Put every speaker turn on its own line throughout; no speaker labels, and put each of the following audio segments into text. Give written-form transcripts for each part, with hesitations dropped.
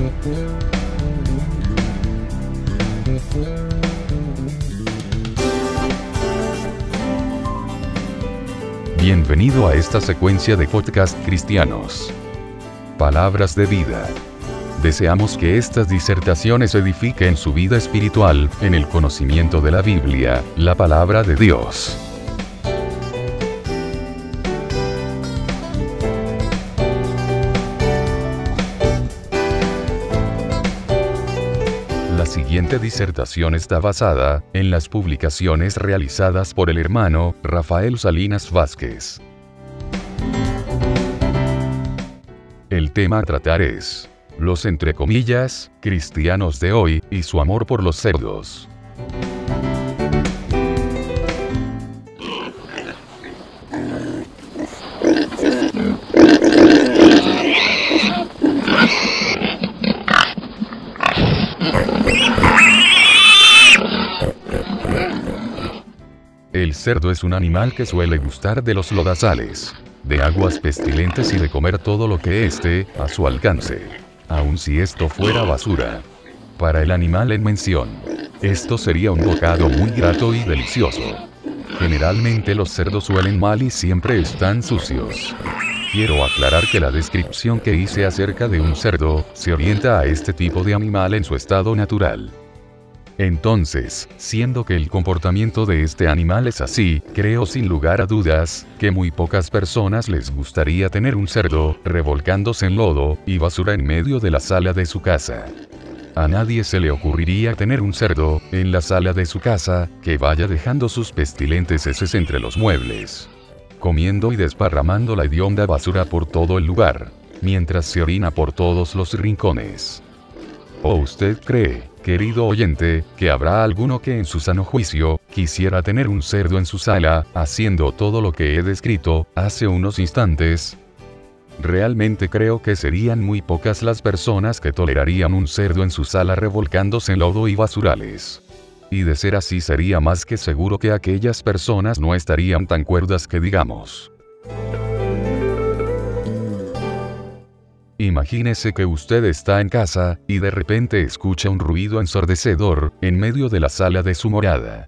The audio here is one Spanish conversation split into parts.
Bienvenido a esta secuencia de podcast cristianos. Palabras de vida. Deseamos que estas disertaciones edifiquen su vida espiritual, en el conocimiento de la Biblia, la palabra de Dios. La siguiente disertación está basada en las publicaciones realizadas por el hermano Rafael Salinas Vázquez. El tema a tratar es los entre comillas cristianos de hoy y su amor por los cerdos. El cerdo es un animal que suele gustar de los lodazales, de aguas pestilentes y de comer todo lo que esté a su alcance, aun si esto fuera basura. Para el animal en mención, esto sería un bocado muy grato y delicioso. Generalmente los cerdos suelen mal y siempre están sucios. Quiero aclarar que la descripción que hice acerca de un cerdo se orienta a este tipo de animal en su estado natural. Entonces, siendo que el comportamiento de este animal es así, creo sin lugar a dudas, que muy pocas personas les gustaría tener un cerdo, revolcándose en lodo y basura en medio de la sala de su casa. A nadie se le ocurriría tener un cerdo, en la sala de su casa, que vaya dejando sus pestilentes heces entre los muebles, comiendo y desparramando la hedionda basura por todo el lugar, mientras se orina por todos los rincones. ¿O usted cree, querido oyente, que habrá alguno que en su sano juicio, quisiera tener un cerdo en su sala, haciendo todo lo que he descrito hace unos instantes? Realmente creo que serían muy pocas las personas que tolerarían un cerdo en su sala revolcándose en lodo y basurales. Y de ser así sería más que seguro que aquellas personas no estarían tan cuerdas que digamos. Imagínese que usted está en casa, y de repente escucha un ruido ensordecedor, en medio de la sala de su morada.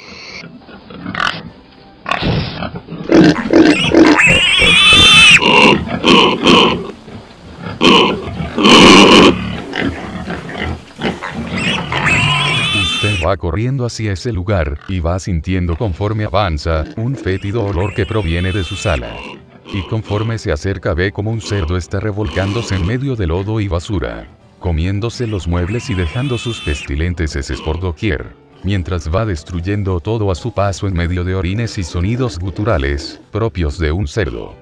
Usted va corriendo hacia ese lugar, y va sintiendo conforme avanza, un fétido olor que proviene de su sala. Y conforme se acerca ve como un cerdo está revolcándose en medio de lodo y basura, comiéndose los muebles y dejando sus pestilentes heces por doquier, mientras va destruyendo todo a su paso en medio de orines y sonidos guturales, propios de un cerdo.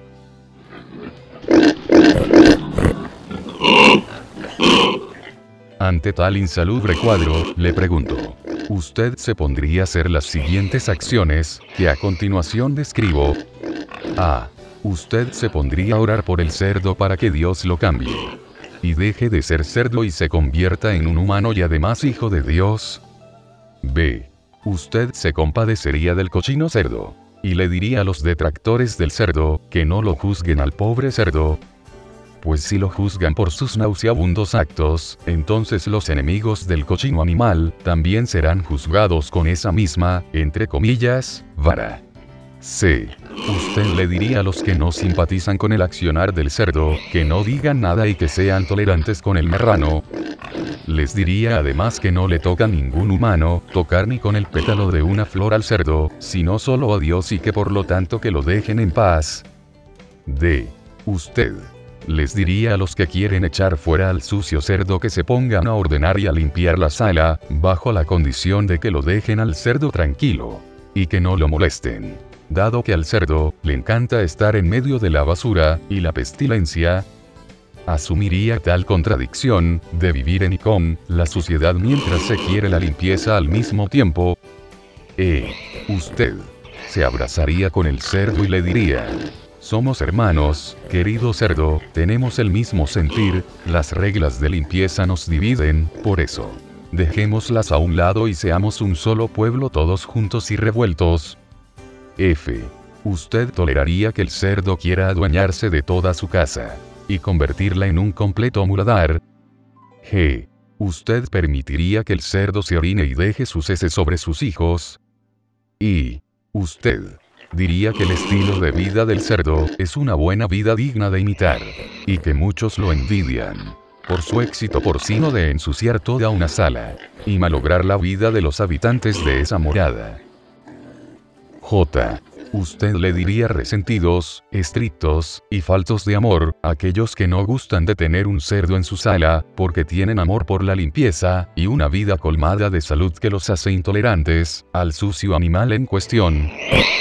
Ante tal insalubre cuadro, le pregunto, ¿usted se pondría a hacer las siguientes acciones, que a continuación describo? A. Usted se pondría a orar por el cerdo para que Dios lo cambie y deje de ser cerdo y se convierta en un humano y además hijo de Dios. B. Usted se compadecería del cochino cerdo y le diría a los detractores del cerdo que no lo juzguen al pobre cerdo, pues si lo juzgan por sus nauseabundos actos, entonces los enemigos del cochino animal también serán juzgados con esa misma, entre comillas, vara. C. Usted le diría a los que no simpatizan con el accionar del cerdo, que no digan nada y que sean tolerantes con el marrano. Les diría además que no le toca a ningún humano tocar ni con el pétalo de una flor al cerdo, sino solo a Dios y que por lo tanto que lo dejen en paz. D. Usted les diría a los que quieren echar fuera al sucio cerdo que se pongan a ordenar y a limpiar la sala, bajo la condición de que lo dejen al cerdo tranquilo y que no lo molesten, dado que al cerdo le encanta estar en medio de la basura y la pestilencia. Asumiría tal contradicción de vivir en y con la suciedad mientras se quiere la limpieza al mismo tiempo. Usted se abrazaría con el cerdo y le diría: somos hermanos, querido cerdo, tenemos el mismo sentir, las reglas de limpieza nos dividen, por eso dejémoslas a un lado y seamos un solo pueblo todos juntos y revueltos. Usted toleraría que el cerdo quiera adueñarse de toda su casa y convertirla en un completo muladar. G. ¿Usted permitiría que el cerdo se orine y deje sus heces sobre sus hijos? Y. ¿Usted diría que el estilo de vida del cerdo es una buena vida digna de imitar? Y que muchos lo envidian por su éxito porcino de ensuciar toda una sala y malograr la vida de los habitantes de esa morada. J. ¿Usted le diría resentidos, estrictos y faltos de amor a aquellos que no gustan de tener un cerdo en su sala, porque tienen amor por la limpieza y una vida colmada de salud que los hace intolerantes al sucio animal en cuestión?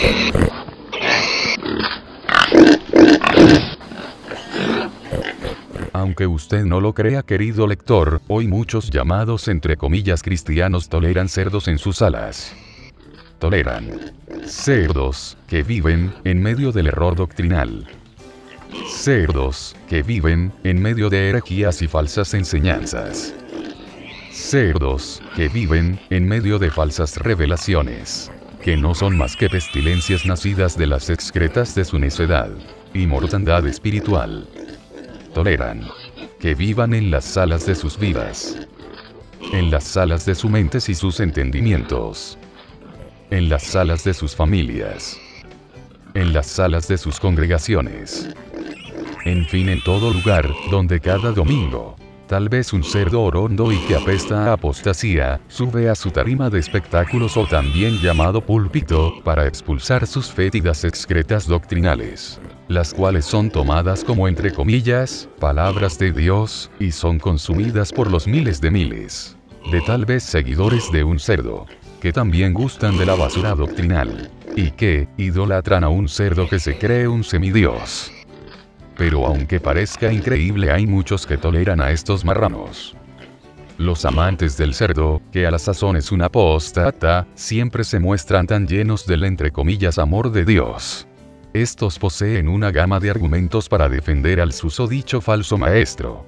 Aunque usted no lo crea, querido lector, hoy muchos llamados entre comillas cristianos toleran cerdos en sus salas. Toleran cerdos que viven en medio del error doctrinal. Cerdos que viven en medio de herejías y falsas enseñanzas. Cerdos que viven en medio de falsas revelaciones, que no son más que pestilencias nacidas de las excretas de su necedad y mortandad espiritual. Toleran que vivan en las salas de sus vidas, en las salas de sus mentes y sus entendimientos, en las salas de sus familias, en las salas de sus congregaciones, en fin, en todo lugar donde cada domingo tal vez un cerdo orondo y que apesta a apostasía sube a su tarima de espectáculos, o también llamado púlpito, para expulsar sus fétidas excretas doctrinales, las cuales son tomadas como entre comillas palabras de Dios y son consumidas por los miles de tal vez seguidores de un cerdo, que también gustan de la basura doctrinal, y que idolatran a un cerdo que se cree un semidios. Pero aunque parezca increíble, hay muchos que toleran a estos marranos. Los amantes del cerdo, que a la sazón es un apóstata, siempre se muestran tan llenos del entre comillas amor de Dios. Estos poseen una gama de argumentos para defender al susodicho falso maestro.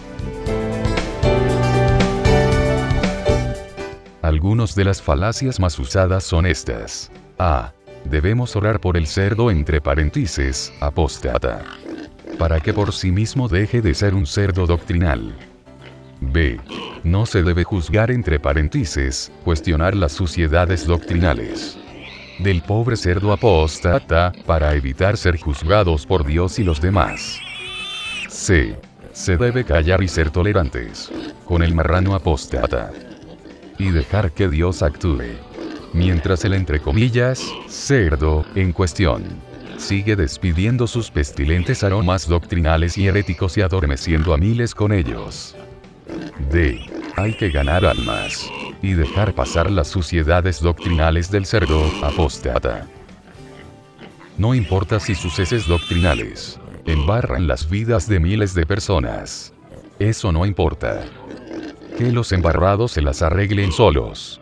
Algunas de las falacias más usadas son estas. A. Debemos orar por el cerdo entre paréntesis, apóstata, para que por sí mismo deje de ser un cerdo doctrinal. B. No se debe juzgar entre paréntesis, cuestionar las suciedades doctrinales del pobre cerdo apóstata, para evitar ser juzgados por Dios y los demás. C. Se debe callar y ser tolerantes con el marrano apóstata y dejar que Dios actúe, mientras el entre comillas cerdo en cuestión sigue despidiendo sus pestilentes aromas doctrinales y heréticos y adormeciendo a miles con ellos. D. Hay que ganar almas y dejar pasar las suciedades doctrinales del cerdo apóstata. No importa si sus heces doctrinales embarran las vidas de miles de personas. Eso no importa. Que los embarrados se las arreglen solos.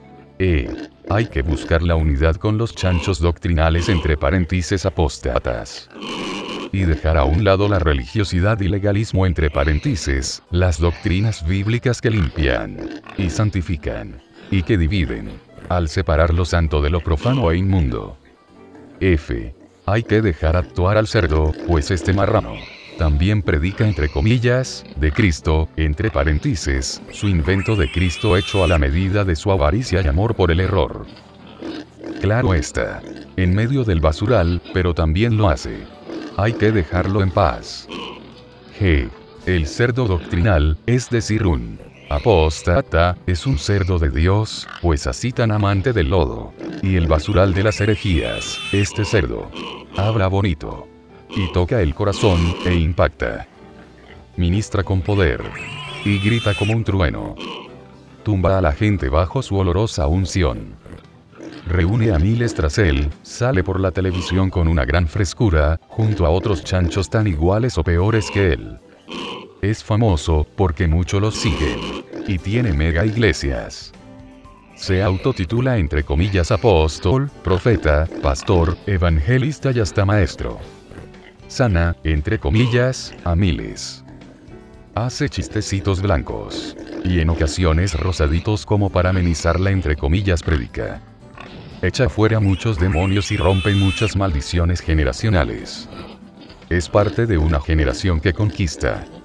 Hay que buscar la unidad con los chanchos doctrinales entre paréntesis apóstatas. Y dejar a un lado la religiosidad y legalismo entre paréntesis, las doctrinas bíblicas que limpian y santifican y que dividen, al separar lo santo de lo profano e inmundo. F. Hay que dejar actuar al cerdo, pues este marrano también predica entre comillas de Cristo, entre paréntesis, su invento de Cristo hecho a la medida de su avaricia y amor por el error. Claro está, en medio del basural, pero también lo hace. Hay que dejarlo en paz. G. El cerdo doctrinal, es decir, un apóstata, es un cerdo de Dios, pues así tan amante del lodo y el basural de las herejías, este cerdo habla bonito y toca el corazón e impacta. Ministra con poder y grita como un trueno. Tumba a la gente bajo su olorosa unción. Reúne a miles tras él, sale por la televisión con una gran frescura, junto a otros chanchos tan iguales o peores que él. Es famoso porque muchos los siguen y tiene mega iglesias. Se autotitula entre comillas apóstol, profeta, pastor, evangelista y hasta maestro. Sana, entre comillas, a miles. Hace chistecitos blancos y en ocasiones rosaditos como para amenizar la entre comillas prédica. Echa fuera muchos demonios y rompe muchas maldiciones generacionales. Es parte de una generación que conquista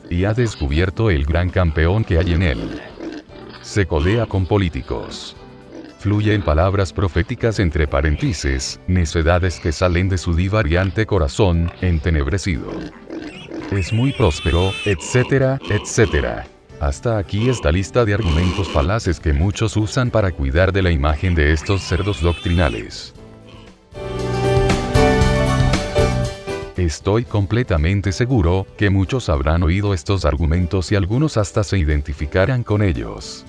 y ha descubierto el gran campeón que hay en él. Se codea con políticos. Fluye en palabras proféticas entre paréntesis, necedades que salen de su divariante corazón, entenebrecido. Es muy próspero, etcétera, etcétera. Hasta aquí esta lista de argumentos falaces que muchos usan para cuidar de la imagen de estos cerdos doctrinales. Estoy completamente seguro que muchos habrán oído estos argumentos y algunos hasta se identificarán con ellos.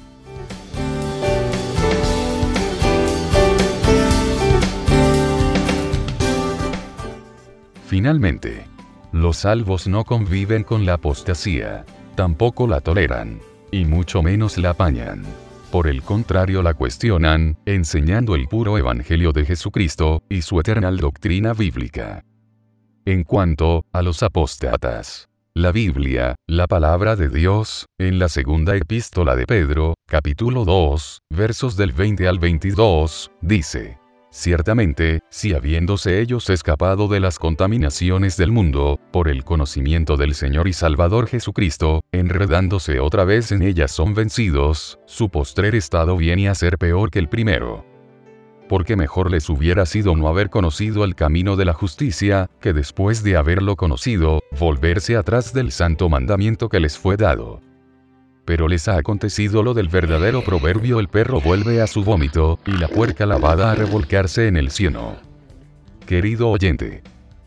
Finalmente, los salvos no conviven con la apostasía. Tampoco la toleran, y mucho menos la apañan. Por el contrario la cuestionan, enseñando el puro evangelio de Jesucristo, y su eterna doctrina bíblica. En cuanto a los apóstatas, la Biblia, la palabra de Dios, en la segunda epístola de Pedro, capítulo 2, versos del 20 al 22, dice: ciertamente, si habiéndose ellos escapado de las contaminaciones del mundo, por el conocimiento del Señor y Salvador Jesucristo, enredándose otra vez en ellas son vencidos, su postrer estado viene a ser peor que el primero. Porque mejor les hubiera sido no haber conocido el camino de la justicia, que después de haberlo conocido, volverse atrás del santo mandamiento que les fue dado. Pero les ha acontecido lo del verdadero proverbio: el perro vuelve a su vómito, y la puerca lavada a revolcarse en el cieno. Querido oyente,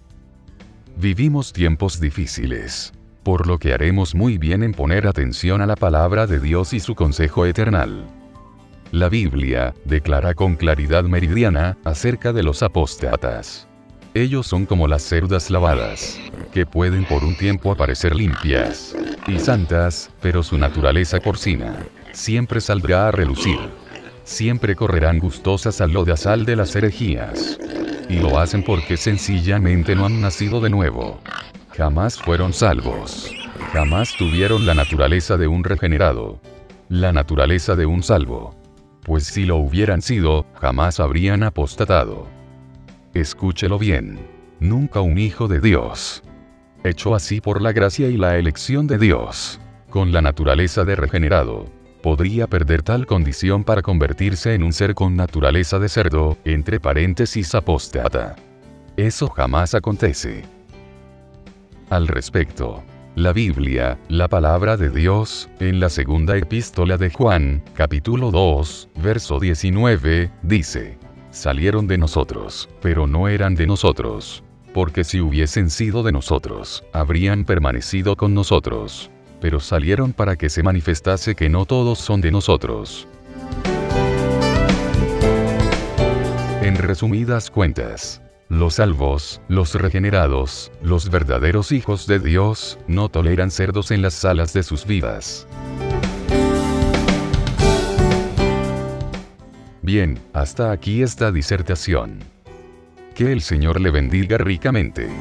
vivimos tiempos difíciles, por lo que haremos muy bien en poner atención a la palabra de Dios y su consejo eternal. La Biblia declara con claridad meridiana acerca de los apóstatas. Ellos son como las cerdas lavadas, que pueden por un tiempo aparecer limpias y santas, pero su naturaleza porcina siempre saldrá a relucir. Siempre correrán gustosas al lodazal de las herejías. Y lo hacen porque sencillamente no han nacido de nuevo. Jamás fueron salvos. Jamás tuvieron la naturaleza de un regenerado. La naturaleza de un salvo. Pues si lo hubieran sido, jamás habrían apostatado. Escúchelo bien. Nunca un hijo de Dios, hecho así por la gracia y la elección de Dios, con la naturaleza de regenerado, podría perder tal condición para convertirse en un ser con naturaleza de cerdo, entre paréntesis apóstata. Eso jamás acontece. Al respecto, la Biblia, la palabra de Dios, en la segunda epístola de Juan, capítulo 2, verso 19, dice: salieron de nosotros, pero no eran de nosotros. Porque si hubiesen sido de nosotros, habrían permanecido con nosotros. Pero salieron para que se manifestase que no todos son de nosotros. En resumidas cuentas, los salvos, los regenerados, los verdaderos hijos de Dios, no toleran cerdos en las salas de sus vidas. Bien, hasta aquí esta disertación. Que el Señor le bendiga ricamente.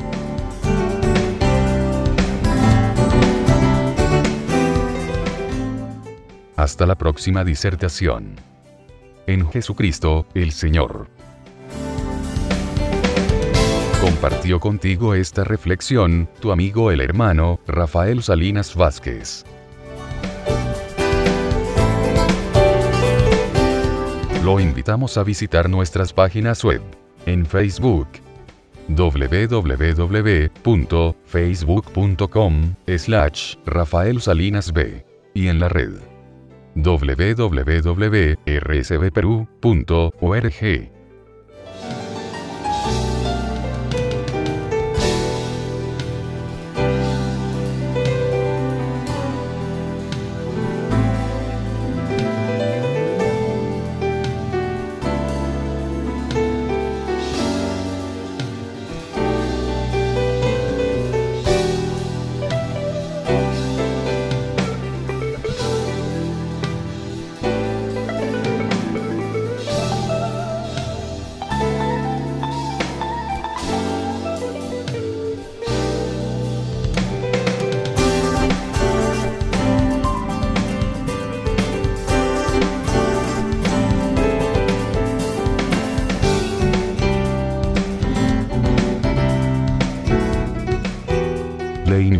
Hasta la próxima disertación. En Jesucristo, el Señor. Compartió contigo esta reflexión, tu amigo el hermano, Rafael Salinas Vázquez. Lo invitamos a visitar nuestras páginas web. En Facebook, www.facebook.com/RafaelSalinasB, y en la red www.rsbperu.org.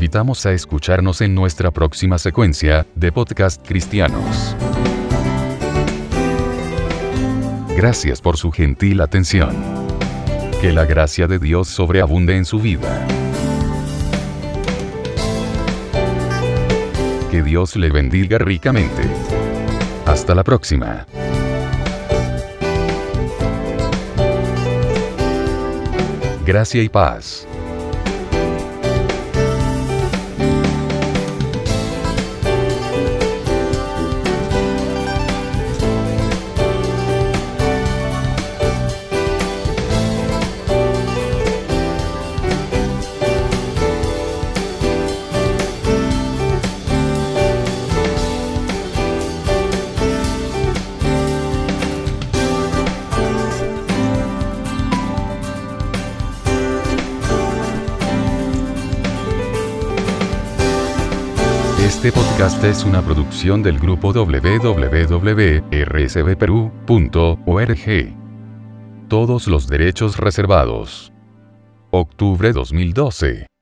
invitamos a escucharnos en nuestra próxima secuencia de podcast cristianos. Gracias por su gentil atención. Que la gracia de Dios sobreabunde en su vida. Que Dios le bendiga ricamente. Hasta la próxima. Gracia y paz. Este podcast es una producción del grupo www.rsbperú.org. Todos los derechos reservados. Octubre 2012.